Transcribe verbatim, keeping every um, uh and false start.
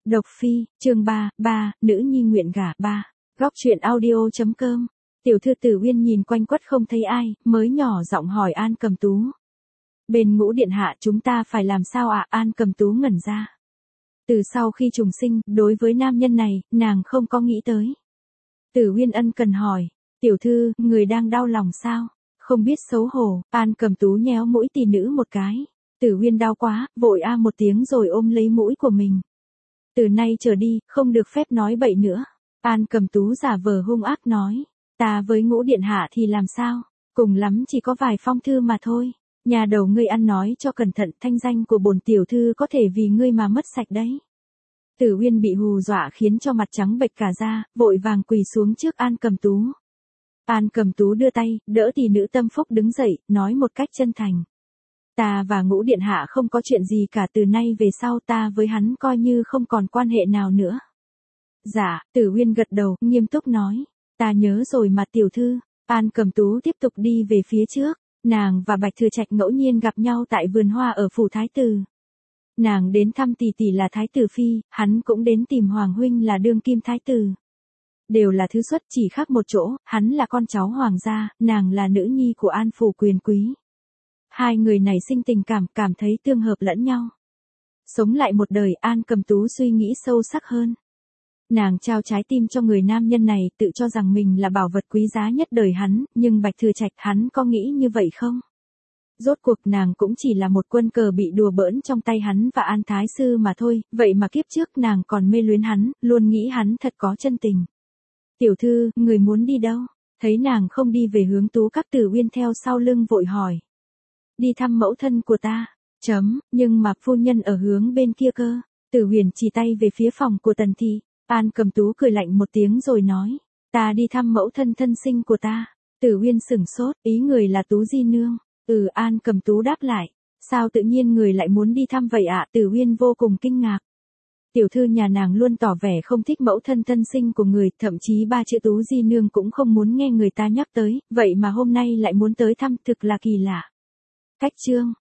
Độc Phi, chương ba, ba, nữ nhi nguyện gả ba. Góc truyện audio chấm com. Tiểu thư Tử Uyên nhìn quanh quất không thấy ai, mới nhỏ giọng hỏi An Cầm Tú. Bên Ngũ điện hạ chúng ta phải làm sao ạ? À? An Cầm Tú ngẩn ra. Từ sau khi trùng sinh, đối với nam nhân này, nàng không có nghĩ tới. Tử Uyên ân cần hỏi, tiểu thư, người đang đau lòng sao? Không biết xấu hổ. An Cầm Tú nhéo mũi tỷ nữ một cái. Tử Uyên đau quá, vội a một tiếng rồi ôm lấy mũi của mình. Từ nay trở đi, không được phép nói bậy nữa. An Cầm Tú giả vờ hung ác nói. Ta với Ngũ điện hạ thì làm sao? Cùng lắm chỉ có vài phong thư mà thôi. Nhà đầu ngươi ăn nói cho cẩn thận, thanh danh của bổn tiểu thư có thể vì ngươi mà mất sạch đấy. Tử Uyên bị hù dọa khiến cho mặt trắng bệch cả da, vội vàng quỳ xuống trước An Cầm Tú. An Cầm Tú đưa tay, đỡ tỷ nữ tâm phúc đứng dậy, nói một cách chân thành. Ta và Ngũ điện hạ không có chuyện gì cả, từ nay về sau ta với hắn coi như không còn quan hệ nào nữa. Dạ, Tử Uyên gật đầu, nghiêm túc nói. Ta nhớ rồi mà tiểu thư. An Cầm Tú tiếp tục đi về phía trước. Nàng và Bạch Thừa Trạch ngẫu nhiên gặp nhau tại vườn hoa ở phủ thái tử. Nàng đến thăm tỷ tỷ là thái tử phi, hắn cũng đến tìm hoàng huynh là đương kim thái tử. Đều là thứ xuất, chỉ khác một chỗ, hắn là con cháu hoàng gia, nàng là nữ nhi của An phủ quyền quý. Hai người này sinh tình cảm, cảm thấy tương hợp lẫn nhau. Sống lại một đời, An Cầm Tú suy nghĩ sâu sắc hơn. Nàng trao trái tim cho người nam nhân này, tự cho rằng mình là bảo vật quý giá nhất đời hắn, nhưng Bạch Thừa Trạch hắn có nghĩ như vậy không? Rốt cuộc nàng cũng chỉ là một quân cờ bị đùa bỡn trong tay hắn và An Thái Sư mà thôi, vậy mà kiếp trước nàng còn mê luyến hắn, luôn nghĩ hắn thật có chân tình. Tiểu thư, người muốn đi đâu? Thấy nàng không đi về hướng Tú Các, Tử Uyên theo sau lưng vội hỏi. Đi thăm mẫu thân của ta. Chấm, nhưng mà phu nhân ở hướng bên kia cơ. Tử Huyền chỉ tay về phía phòng của Tần Thị. An Cầm Tú cười lạnh một tiếng rồi nói. Ta đi thăm mẫu thân thân sinh của ta. Tử Uyên sửng sốt, ý người là Tú Di Nương. Ừ, An Cầm Tú đáp lại. Sao tự nhiên người lại muốn đi thăm vậy ạ? À? Tử Uyên vô cùng kinh ngạc. Tiểu thư nhà nàng luôn tỏ vẻ không thích mẫu thân thân sinh của người, thậm chí ba chữ Tú Di Nương cũng không muốn nghe người ta nhắc tới, vậy mà hôm nay lại muốn tới thăm, thực là kỳ lạ. Cách chương,